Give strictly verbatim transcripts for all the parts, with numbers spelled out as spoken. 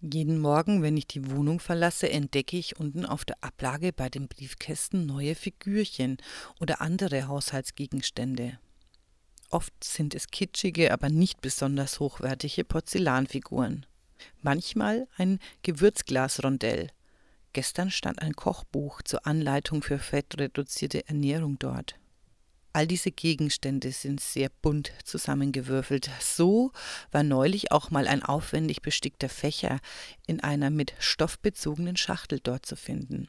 Jeden Morgen, wenn ich die Wohnung verlasse, entdecke ich unten auf der Ablage bei den Briefkästen neue Figürchen oder andere Haushaltsgegenstände. Oft sind es kitschige, aber nicht besonders hochwertige Porzellanfiguren. Manchmal ein Gewürzglasrondell. Gestern stand ein Kochbuch zur Anleitung für fettreduzierte Ernährung dort. All diese Gegenstände sind sehr bunt zusammengewürfelt. So war neulich auch mal ein aufwendig bestickter Fächer in einer mit Stoff bezogenen Schachtel dort zu finden.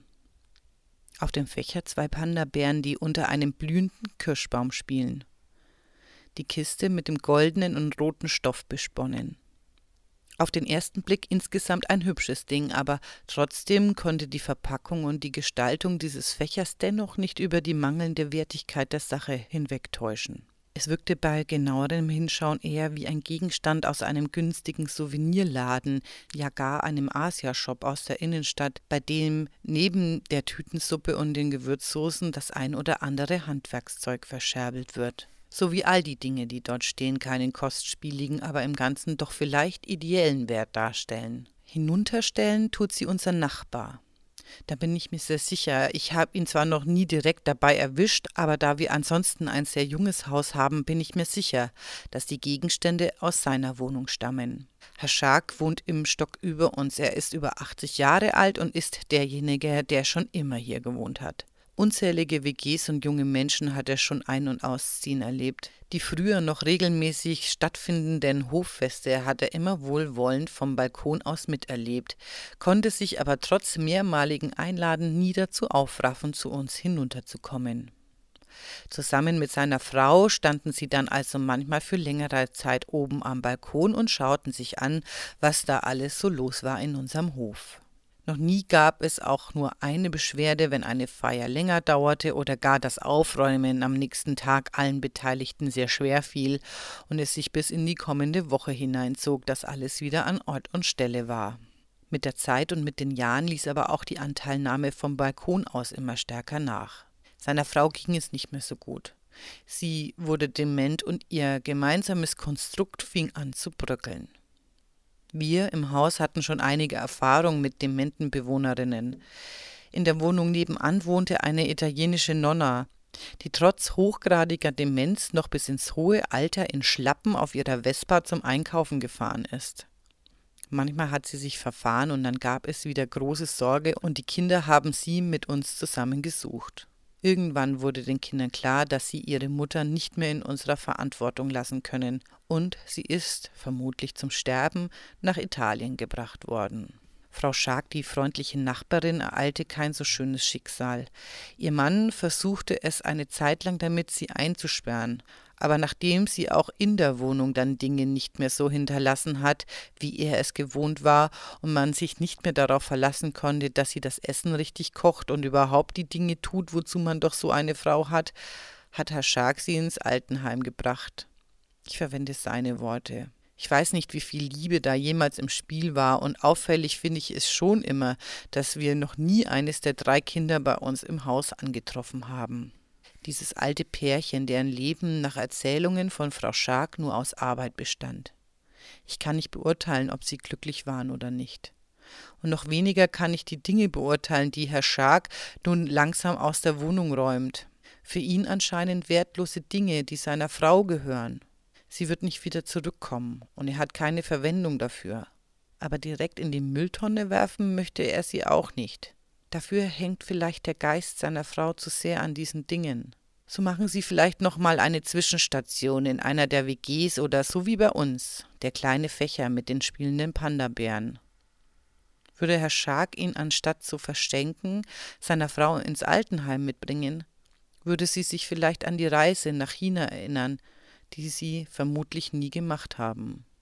Auf dem Fächer zwei Panda-Bären, die unter einem blühenden Kirschbaum spielen. Die Kiste mit dem goldenen und roten Stoff besponnen. Auf den ersten Blick insgesamt ein hübsches Ding, aber trotzdem konnte die Verpackung und die Gestaltung dieses Fächers dennoch nicht über die mangelnde Wertigkeit der Sache hinwegtäuschen. Es wirkte bei genauerem Hinschauen eher wie ein Gegenstand aus einem günstigen Souvenirladen, ja gar einem Asia-Shop aus der Innenstadt, bei dem neben der Tütensuppe und den Gewürzsoßen das ein oder andere Handwerkszeug verscherbelt wird. So wie all die Dinge, die dort stehen, keinen kostspieligen, aber im Ganzen doch vielleicht ideellen Wert darstellen. Hinunterstellen tut sie unser Nachbar. Da bin ich mir sehr sicher. Ich habe ihn zwar noch nie direkt dabei erwischt, aber da wir ansonsten ein sehr junges Haus haben, bin ich mir sicher, dass die Gegenstände aus seiner Wohnung stammen. Herr Schark wohnt im Stock über uns. Er ist über achtzig Jahre alt und ist derjenige, der schon immer hier gewohnt hat. Unzählige W Gs und junge Menschen hat er schon ein- und ausziehen erlebt. Die früher noch regelmäßig stattfindenden Hoffeste hat er immer wohlwollend vom Balkon aus miterlebt, konnte sich aber trotz mehrmaligen Einladen nie dazu aufraffen, zu uns hinunterzukommen. Zusammen mit seiner Frau standen sie dann also manchmal für längere Zeit oben am Balkon und schauten sich an, was da alles so los war in unserem Hof. Noch nie gab es auch nur eine Beschwerde, wenn eine Feier länger dauerte oder gar das Aufräumen am nächsten Tag allen Beteiligten sehr schwer fiel und es sich bis in die kommende Woche hineinzog, dass alles wieder an Ort und Stelle war. Mit der Zeit und mit den Jahren ließ aber auch die Anteilnahme vom Balkon aus immer stärker nach. Seiner Frau ging es nicht mehr so gut. Sie wurde dement und ihr gemeinsames Konstrukt fing an zu bröckeln. Wir im Haus hatten schon einige Erfahrung mit dementen Bewohnerinnen. In der Wohnung nebenan wohnte eine italienische Nonna, die trotz hochgradiger Demenz noch bis ins hohe Alter in Schlappen auf ihrer Vespa zum Einkaufen gefahren ist. Manchmal hat sie sich verfahren und dann gab es wieder große Sorge und die Kinder haben sie mit uns zusammen gesucht. Irgendwann wurde den Kindern klar, dass sie ihre Mutter nicht mehr in unserer Verantwortung lassen können und sie ist, vermutlich zum Sterben, nach Italien gebracht worden. Frau Schark, die freundliche Nachbarin, ereilte kein so schönes Schicksal. Ihr Mann versuchte es eine Zeit lang damit, sie einzusperren, aber nachdem sie auch in der Wohnung dann Dinge nicht mehr so hinterlassen hat, wie er es gewohnt war, und man sich nicht mehr darauf verlassen konnte, dass sie das Essen richtig kocht und überhaupt die Dinge tut, wozu man doch so eine Frau hat, hat Herr Schark sie ins Altenheim gebracht. Ich verwende seine Worte. Ich weiß nicht, wie viel Liebe da jemals im Spiel war, und auffällig finde ich es schon immer, dass wir noch nie eines der drei Kinder bei uns im Haus angetroffen haben. Dieses alte Pärchen, deren Leben nach Erzählungen von Frau Schark nur aus Arbeit bestand. Ich kann nicht beurteilen, ob sie glücklich waren oder nicht. Und noch weniger kann ich die Dinge beurteilen, die Herr Schark nun langsam aus der Wohnung räumt. Für ihn anscheinend wertlose Dinge, die seiner Frau gehören. Sie wird nicht wieder zurückkommen und er hat keine Verwendung dafür. Aber direkt in die Mülltonne werfen möchte er sie auch nicht. Dafür hängt vielleicht der Geist seiner Frau zu sehr an diesen Dingen. So machen sie vielleicht noch mal eine Zwischenstation in einer der W Gs oder so wie bei uns, der kleine Fächer mit den spielenden Panda-Bären. Würde Herr Schark ihn anstatt zu verschenken, seiner Frau ins Altenheim mitbringen, würde sie sich vielleicht an die Reise nach China erinnern, die sie vermutlich nie gemacht haben.